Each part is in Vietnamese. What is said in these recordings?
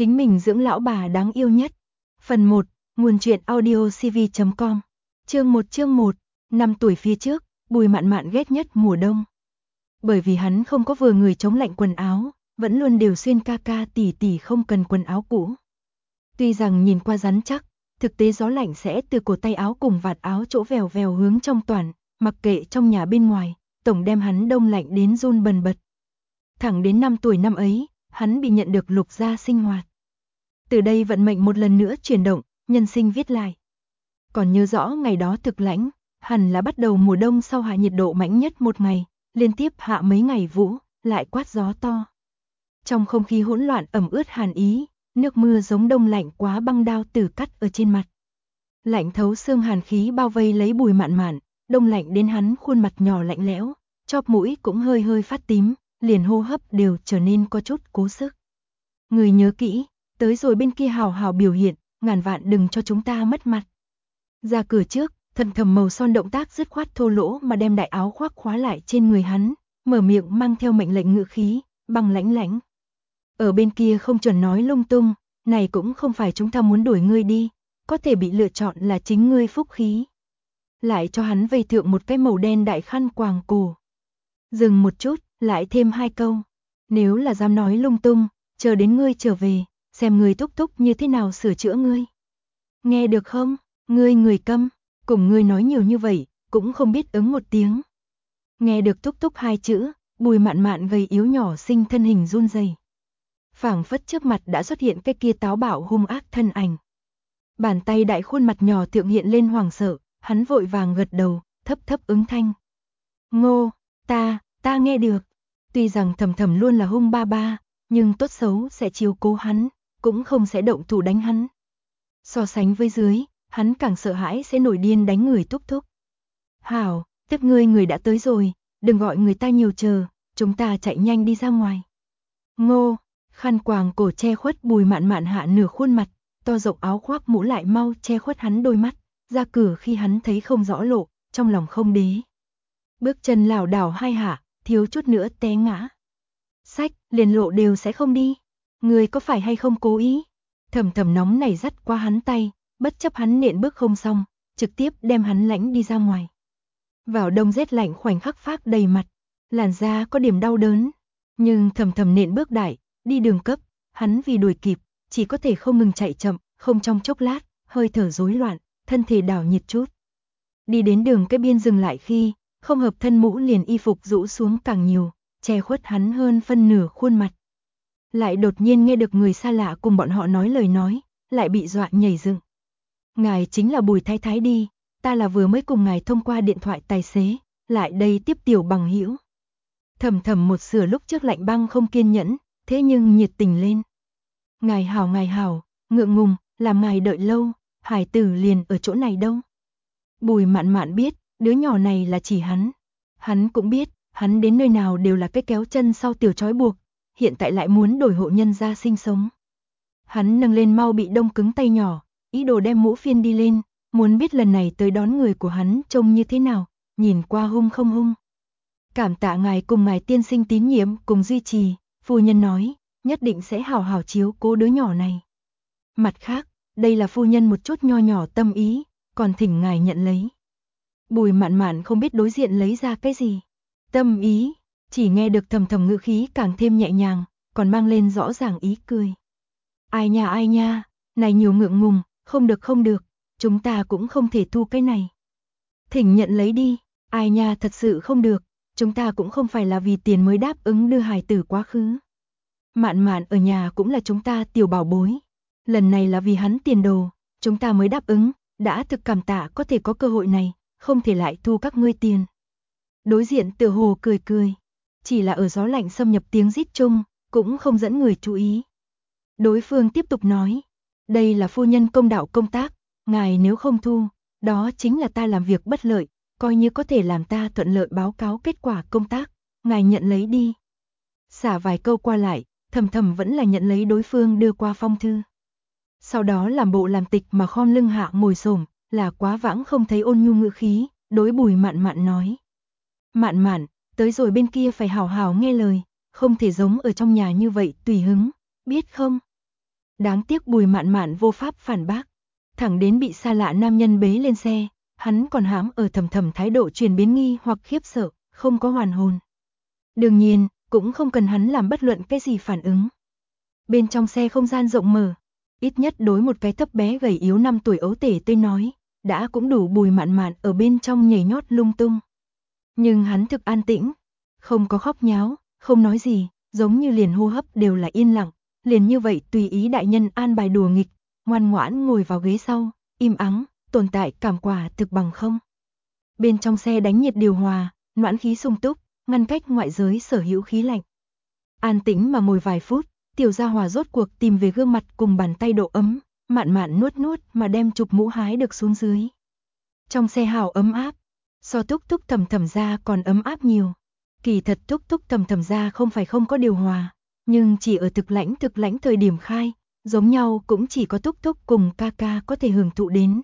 chính mình dưỡng lão bà đáng yêu nhất. Phần 1, nguồn truyện audiocv.com. Chương 1. 5 tuổi phía trước, Bùi Mạn Mạn ghét nhất mùa đông. Bởi vì hắn không có vừa người chống lạnh quần áo, vẫn luôn đều xuyên ca ca tỷ tỷ không cần quần áo cũ. Tuy rằng nhìn qua rắn chắc, thực tế gió lạnh sẽ từ cổ tay áo cùng vạt áo chỗ vèo vèo hướng trong toàn, mặc kệ trong nhà bên ngoài, tổng đem hắn đông lạnh đến run bần bật. Thẳng đến 5 tuổi năm ấy, hắn bị nhận được Lục gia sinh hoạt. Từ đây vận mệnh một lần nữa chuyển động, nhân sinh viết lại. Còn nhớ rõ ngày đó thực lãnh, hẳn là bắt đầu mùa đông sau hạ nhiệt độ mạnh nhất một ngày, liên tiếp hạ mấy ngày vũ, lại quát gió to. Trong không khí hỗn loạn ẩm ướt hàn ý, nước mưa giống đông lạnh quá băng đao tử cắt ở trên mặt. Lạnh thấu xương hàn khí bao vây lấy Bùi Mạn Mạn, đông lạnh đến hắn khuôn mặt nhỏ lạnh lẽo, chóp mũi cũng hơi hơi phát tím, liền hô hấp đều trở nên có chút cố sức. Người nhớ kỹ, tới rồi bên kia hào hào biểu hiện, ngàn vạn đừng cho chúng ta mất mặt. Ra cửa trước, Thầm Thầm màu son động tác dứt khoát thô lỗ mà đem đại áo khoác khóa lại trên người hắn, mở miệng mang theo mệnh lệnh ngữ khí, băng lãnh lãnh. Ở bên kia không chuẩn nói lung tung, này cũng không phải chúng ta muốn đuổi ngươi đi, có thể bị lựa chọn là chính ngươi phúc khí. Lại cho hắn vây thượng một cái màu đen đại khăn quàng cổ. Dừng một chút, lại thêm 2 câu. Nếu là dám nói lung tung, chờ đến ngươi trở về, xem ngươi thúc thúc như thế nào sửa chữa ngươi. Nghe được không, ngươi người câm, cùng ngươi nói nhiều như vậy, cũng không biết ứng một tiếng. Nghe được thúc thúc 2 chữ, Bùi Mạn Mạn gầy yếu nhỏ xinh thân hình run rẩy. Phảng phất trước mặt đã xuất hiện cái kia táo bạo hung ác thân ảnh. Bàn tay đại khuôn mặt nhỏ thượng hiện lên hoảng sợ, hắn vội vàng gật đầu, thấp thấp ứng thanh. Ngô, ta nghe được. Tuy rằng Thầm Thầm luôn là hung ba ba, nhưng tốt xấu sẽ chiếu cố hắn, cũng không sẽ động thủ đánh hắn. So sánh với dưới, hắn càng sợ hãi sẽ nổi điên đánh người thúc thúc. Hảo, tiếp người đã tới rồi, đừng gọi người ta nhiều chờ, chúng ta chạy nhanh đi ra ngoài. Ngô, khăn quàng cổ che khuất Bùi Mạn Mạn hạ nửa khuôn mặt, to rộng áo khoác mũ lại mau che khuất hắn đôi mắt, ra cửa khi hắn thấy không rõ lộ, trong lòng không đế. Bước chân lảo đảo 2 hạ, thiếu chút nữa té ngã. Sách, liền lộ đều sẽ không đi. Người có phải hay không cố ý? Thầm Thầm nóng này dắt qua hắn tay, bất chấp hắn nện bước không xong, trực tiếp đem hắn lãnh đi ra ngoài. Vào đông rét lạnh khoảnh khắc phác đầy mặt, làn da có điểm đau đớn, nhưng Thầm Thầm nện bước đại, đi đường cấp, hắn vì đuổi kịp, chỉ có thể không ngừng chạy chậm, không trong chốc lát, hơi thở rối loạn, thân thể đảo nhiệt chút. Đi đến đường cái biên dừng lại khi, không hợp thân mũ liền y phục rũ xuống càng nhiều, che khuất hắn hơn phân nửa khuôn mặt. Lại đột nhiên nghe được người xa lạ cùng bọn họ nói lời nói, lại bị dọa nhảy dựng. Ngài chính là Bùi Thái Thái đi, ta là vừa mới cùng ngài thông qua điện thoại tài xế, lại đây tiếp tiểu bằng hữu. Thầm Thầm một sửa lúc trước lạnh băng không kiên nhẫn, thế nhưng nhiệt tình lên. Ngài hảo, ngượng ngùng, làm ngài đợi lâu, hải tử liền ở chỗ này đâu. Bùi Mạn Mạn biết, đứa nhỏ này là chỉ hắn. Hắn cũng biết, hắn đến nơi nào đều là cái kéo chân sau tiểu trói buộc, hiện tại lại muốn đổi hộ nhân ra sinh sống. Hắn nâng lên mau bị đông cứng tay nhỏ, ý đồ đem mũ phiên đi lên, muốn biết lần này tới đón người của hắn trông như thế nào, nhìn qua hung không hung. Cảm tạ ngài cùng ngài tiên sinh tín nhiệm cùng duy trì, phu nhân nói, nhất định sẽ hào hào chiếu cố đứa nhỏ này. Mặt khác, đây là phu nhân một chút nho nhỏ tâm ý, còn thỉnh ngài nhận lấy. Bùi Mạn Mạn không biết đối diện lấy ra cái gì. Tâm ý, chỉ nghe được Thầm Thầm ngữ khí càng thêm nhẹ nhàng, còn mang lên rõ ràng ý cười. Ai nha, này nhiều ngượng ngùng, không được, chúng ta cũng không thể thu cái này. Thỉnh nhận lấy đi, ai nha thật sự không được, chúng ta cũng không phải là vì tiền mới đáp ứng đưa hài tử quá khứ. Mạn Mạn ở nhà cũng là chúng ta tiểu bảo bối. Lần này là vì hắn tiền đồ, chúng ta mới đáp ứng, đã thực cảm tạ có thể có cơ hội này, không thể lại thu các ngươi tiền. Đối diện tựa hồ cười, chỉ là ở gió lạnh xâm nhập tiếng rít chung, cũng không dẫn người chú ý. Đối phương tiếp tục nói, đây là phu nhân công đạo công tác, ngài nếu không thu, đó chính là ta làm việc bất lợi, coi như có thể làm ta thuận lợi báo cáo kết quả công tác, ngài nhận lấy đi. Xả vài câu qua lại, Thầm Thầm vẫn là nhận lấy đối phương đưa qua phong thư. Sau đó làm bộ làm tịch mà khom lưng hạ ngồi xổm, là quá vãng không thấy ôn nhu ngữ khí, đối Bùi Mạn Mạn nói. Mạn Mạn, tới rồi bên kia phải hào hào nghe lời, không thể giống ở trong nhà như vậy tùy hứng, biết không? Đáng tiếc Bùi Mạn Mạn vô pháp phản bác. Thẳng đến bị xa lạ nam nhân bế lên xe, hắn còn hãm ở thầm thầm thái độ chuyển biến nghi hoặc khiếp sợ, không có hoàn hồn. Đương nhiên, cũng không cần hắn làm bất luận cái gì phản ứng. Bên trong xe không gian rộng mở, ít nhất đối một cái thấp bé gầy yếu 5 tuổi ấu tể tôi nói, đã cũng đủ Bùi Mạn Mạn ở bên trong nhảy nhót lung tung. Nhưng hắn thực an tĩnh, không có khóc nháo, không nói gì, giống như liền hô hấp đều là yên lặng, liền như vậy tùy ý đại nhân an bài đùa nghịch, ngoan ngoãn ngồi vào ghế sau, im ắng, tồn tại cảm quả thực bằng không. Bên trong xe đánh nhiệt điều hòa, noãn khí sung túc, ngăn cách ngoại giới sở hữu khí lạnh. An tĩnh mà ngồi vài phút, Tiểu Gia Hòa rốt cuộc tìm về gương mặt cùng bàn tay độ ấm, Mạn Mạn nuốt nuốt mà đem chụp mũ hái được xuống dưới. Trong xe hào ấm áp, so Túc Túc Thầm Thầm ra còn ấm áp nhiều. Kỳ thật Túc Túc Thầm Thầm ra không phải không có điều hòa, nhưng chỉ ở thực lãnh thời điểm khai, giống nhau cũng chỉ có Túc Túc cùng ca ca có thể hưởng thụ đến.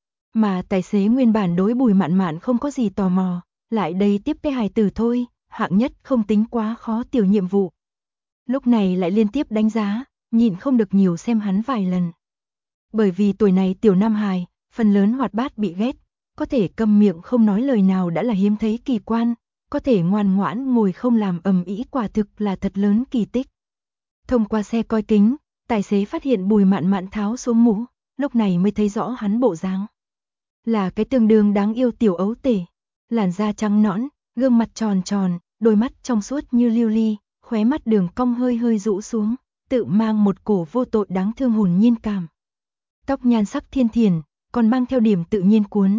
Mà tài xế nguyên bản đối Bùi Mạn Mạn không có gì tò mò, lại đây tiếp cái hài tử thôi, hạng nhất không tính quá khó tiểu nhiệm vụ. Lúc này lại liên tiếp đánh giá, nhịn không được nhiều xem hắn vài lần. Bởi vì tuổi này tiểu nam hài, phần lớn hoạt bát bị ghét, có thể câm miệng không nói lời nào đã là hiếm thấy kỳ quan, có thể ngoan ngoãn ngồi không làm ầm ĩ quả thực là thật lớn kỳ tích. Thông qua xe coi kính, tài xế phát hiện Bùi Mạn Mạn tháo xuống mũ, lúc này mới thấy rõ hắn bộ dáng. Là cái tương đương đáng yêu tiểu ấu tể, làn da trắng nõn, gương mặt tròn tròn, đôi mắt trong suốt như lưu ly, khóe mắt đường cong hơi hơi rũ xuống, tự mang một cổ vô tội đáng thương hồn nhiên cảm. Tóc nhan sắc thiên thiền, còn mang theo điểm tự nhiên cuốn.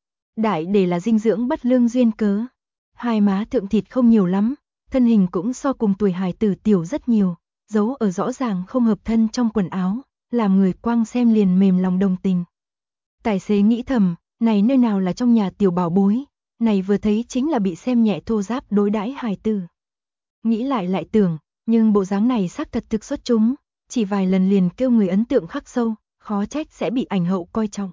Đại để là dinh dưỡng bất lương duyên cớ. Hai má thượng thịt không nhiều lắm, thân hình cũng so cùng tuổi hài tử tiểu rất nhiều, giấu ở rõ ràng không hợp thân trong quần áo, làm người quang xem liền mềm lòng đồng tình. Tài xế nghĩ thầm, này nơi nào là trong nhà tiểu bảo bối, này vừa thấy chính là bị xem nhẹ thô giáp đối đãi hài tử. Nghĩ lại tưởng, nhưng bộ dáng này xác thật thực xuất chúng, chỉ vài lần liền kêu người ấn tượng khắc sâu, khó trách sẽ bị ảnh hậu coi trọng.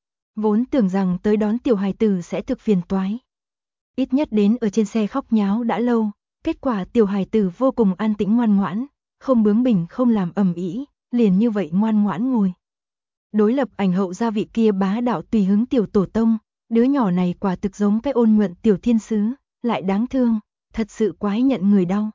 Vốn tưởng rằng tới đón tiểu hài tử sẽ thực phiền toái. Ít nhất đến ở trên xe khóc nháo đã lâu, kết quả tiểu hài tử vô cùng an tĩnh ngoan ngoãn, không bướng bỉnh không làm ầm ĩ, liền như vậy ngoan ngoãn ngồi. Đối lập ảnh hậu gia vị kia bá đạo tùy hứng tiểu tổ tông, đứa nhỏ này quả thực giống cái ôn nhuận tiểu thiên sứ, lại đáng thương, thật sự quái nhận người đau.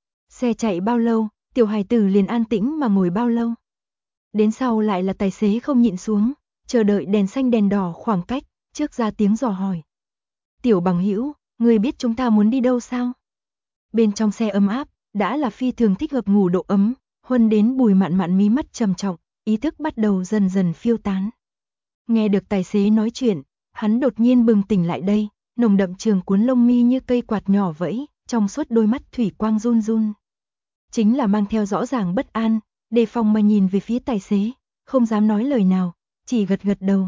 Xe chạy bao lâu, tiểu hài tử liền an tĩnh mà ngồi bao lâu. Đến sau lại là tài xế không nhịn xuống, chờ đợi đèn xanh đèn đỏ khoảng cách, trước ra tiếng dò hỏi. Tiểu bằng hữu, người biết chúng ta muốn đi đâu sao? Bên trong xe ấm áp, đã là phi thường thích hợp ngủ độ ấm, huân đến Bùi Mạn Mạn mí mắt trầm trọng, ý thức bắt đầu dần dần phiêu tán. Nghe được tài xế nói chuyện, hắn đột nhiên bừng tỉnh lại đây, nồng đậm trường cuốn lông mi như cây quạt nhỏ vẫy, trong suốt đôi mắt thủy quang run run. Chính là mang theo rõ ràng bất an, đề phòng mà nhìn về phía tài xế, không dám nói lời nào, chỉ gật gật đầu.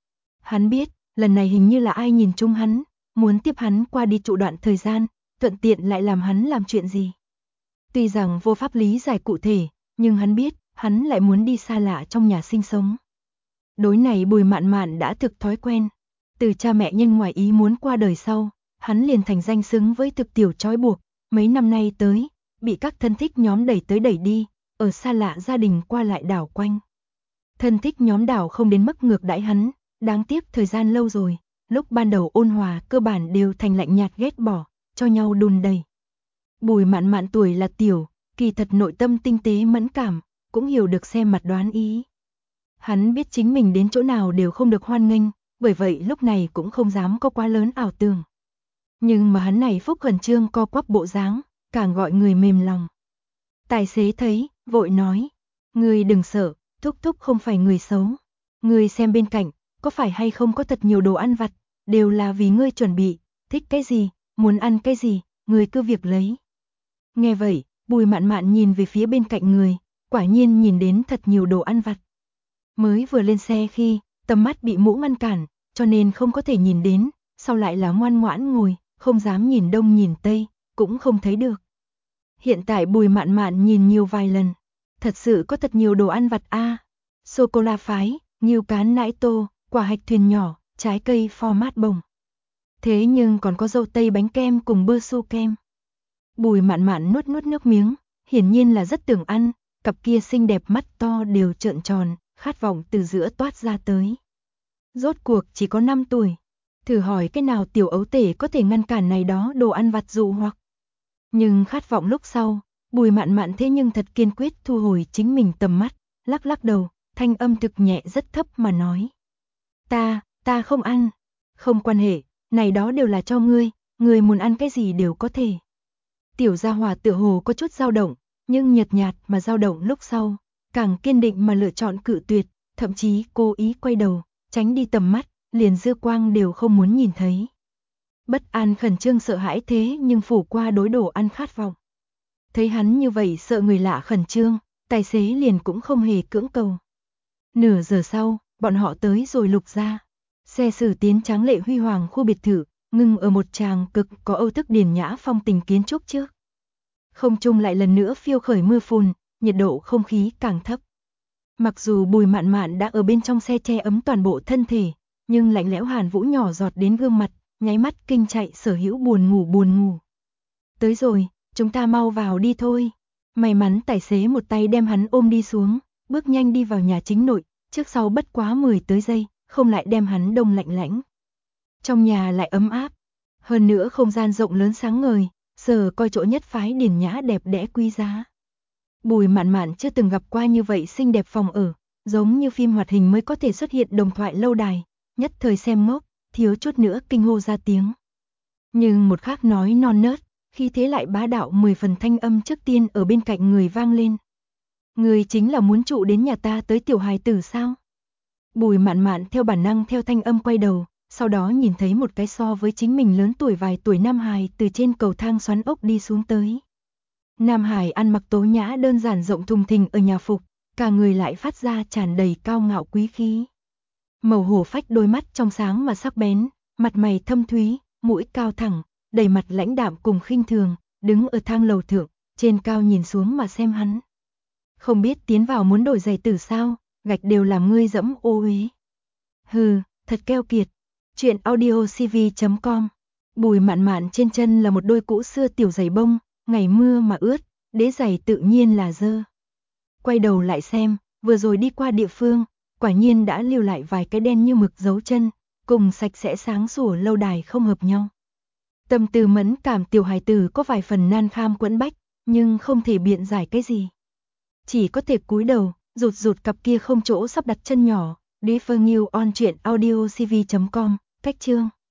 Hắn biết, lần này hình như là ai nhìn chung hắn, muốn tiếp hắn qua đi trụ đoạn thời gian, thuận tiện lại làm hắn làm chuyện gì. Tuy rằng vô pháp lý giải cụ thể, nhưng hắn biết, hắn lại muốn đi xa lạ trong nhà sinh sống. Đối này Bùi Mạn Mạn đã thực thói quen, từ cha mẹ nhân ngoài ý muốn qua đời sau, hắn liền thành danh xứng với thực tiểu trói buộc, mấy năm nay tới, bị các thân thích nhóm đẩy tới đẩy đi, ở xa lạ gia đình qua lại đảo quanh. Thân thích nhóm đảo không đến mức ngược đãi hắn, đáng tiếc thời gian lâu rồi, lúc ban đầu ôn hòa cơ bản đều thành lạnh nhạt ghét bỏ, cho nhau đùn đẩy. Bùi Mạn Mạn tuổi là tiểu, kỳ thật nội tâm tinh tế mẫn cảm, cũng hiểu được xem mặt đoán ý. Hắn biết chính mình đến chỗ nào đều không được hoan nghênh, bởi vậy lúc này cũng không dám có quá lớn ảo tưởng. Nhưng mà hắn này phúc khẩn trương co quắp bộ dáng, càng gọi người mềm lòng. Tài xế thấy, vội nói, ngươi đừng sợ, thúc thúc không phải người xấu. Ngươi xem bên cạnh, có phải hay không có thật nhiều đồ ăn vặt, đều là vì ngươi chuẩn bị, thích cái gì, muốn ăn cái gì, ngươi cứ việc lấy. Nghe vậy, Bùi Mạn Mạn nhìn về phía bên cạnh người, quả nhiên nhìn đến thật nhiều đồ ăn vặt. Mới vừa lên xe khi, tầm mắt bị mũ ngăn cản, cho nên không có thể nhìn đến, sau lại là ngoan ngoãn ngồi, không dám nhìn đông nhìn tây, cũng không thấy được. Hiện tại Bùi Mạn Mạn nhìn nhiều vài lần, thật sự có thật nhiều đồ ăn vặt sô-cô-la phái, nghêu cán nãi tô, quả hạch thuyền nhỏ, trái cây format bồng. Thế nhưng còn có dâu tây bánh kem cùng bơ su kem. Bùi Mạn Mạn nuốt nuốt nước miếng, hiển nhiên là rất tưởng ăn, cặp kia xinh đẹp mắt to đều trợn tròn, khát vọng từ giữa toát ra tới. Rốt cuộc chỉ có 5 tuổi. Thử hỏi cái nào tiểu ấu tể có thể ngăn cản này đó đồ ăn vặt dụ hoặc. Nhưng khát vọng lúc sau, Bùi Mạn Mạn thế nhưng thật kiên quyết thu hồi chính mình tầm mắt, lắc lắc đầu, thanh âm thực nhẹ rất thấp mà nói. Ta không ăn. Không quan hệ, này đó đều là cho ngươi, ngươi muốn ăn cái gì đều có thể. Tiểu gia hỏa tựa hồ có chút dao động, nhưng nhợt nhạt mà dao động lúc sau, càng kiên định mà lựa chọn cự tuyệt, thậm chí cố ý quay đầu, tránh đi tầm mắt, liền dư quang đều không muốn nhìn thấy. Bất an khẩn trương sợ hãi thế nhưng phủ qua đối đồ ăn khát vọng. Thấy hắn như vậy sợ người lạ khẩn trương, tài xế liền cũng không hề cưỡng cầu. Nửa giờ sau, bọn họ tới rồi Lục gia. Xe xử tiến tráng lệ huy hoàng khu biệt thự, ngừng ở một tràng cực có âu thức điển nhã phong tình kiến trúc trước. Không trung lại lần nữa phiêu khởi mưa phùn, nhiệt độ không khí càng thấp. Mặc dù Bùi Mạn Mạn đã ở bên trong xe che ấm toàn bộ thân thể, nhưng lạnh lẽo hàn vũ nhỏ giọt đến gương mặt, nháy mắt kinh chạy sở hữu buồn ngủ. Tới rồi, chúng ta mau vào đi thôi. May mắn tài xế một tay đem hắn ôm đi xuống, bước nhanh đi vào nhà chính nội, trước sau bất quá 10 tới giây, không lại đem hắn đông lạnh lãnh. Trong nhà lại ấm áp, hơn nữa không gian rộng lớn sáng ngời, giờ coi chỗ nhất phái điển nhã đẹp đẽ quý giá. Bùi Mạn Mạn chưa từng gặp qua như vậy xinh đẹp phòng ở, giống như phim hoạt hình mới có thể xuất hiện đồng thoại lâu đài, nhất thời xem ngốc, thiếu chút nữa kinh hô ra tiếng. Nhưng một khác nói non nớt, khi thế lại bá đạo 10 phần thanh âm trước tiên ở bên cạnh người vang lên. Người chính là muốn trụ đến nhà ta tới tiểu hài tử sao? Bùi Mạn Mạn theo bản năng theo thanh âm quay đầu, sau đó nhìn thấy một cái so với chính mình lớn tuổi vài tuổi nam hài từ trên cầu thang xoắn ốc đi xuống tới. Nam Hải ăn mặc tố nhã đơn giản rộng thùng thình ở nhà phục, cả người lại phát ra tràn đầy cao ngạo quý khí. Màu hổ phách đôi mắt trong sáng mà sắc bén, mặt mày thâm thúy, mũi cao thẳng, đầy mặt lãnh đạm cùng khinh thường, đứng ở thang lầu thượng, trên cao nhìn xuống mà xem hắn. Không biết tiến vào muốn đổi giày tử sao, gạch đều làm ngươi dẫm ô uế. Hừ, thật keo kiệt. Chuyện audio cv.com. Bùi Mạn Mạn trên chân là một đôi cũ xưa tiểu giày bông, ngày mưa mà ướt, đế giày tự nhiên là dơ. Quay đầu lại xem, vừa rồi đi qua địa phương, quả nhiên đã lưu lại vài cái đen như mực dấu chân, cùng sạch sẽ sáng sủa lâu đài không hợp nhau. Tâm tư mẫn cảm tiểu hài tử có vài phần nan kham quẫn bách, nhưng không thể biện giải cái gì. Chỉ có thể cúi đầu, rụt cặp kia không chỗ sắp đặt chân nhỏ. Đi Phương Nghiêu on truyện audio cv.com, cách chương.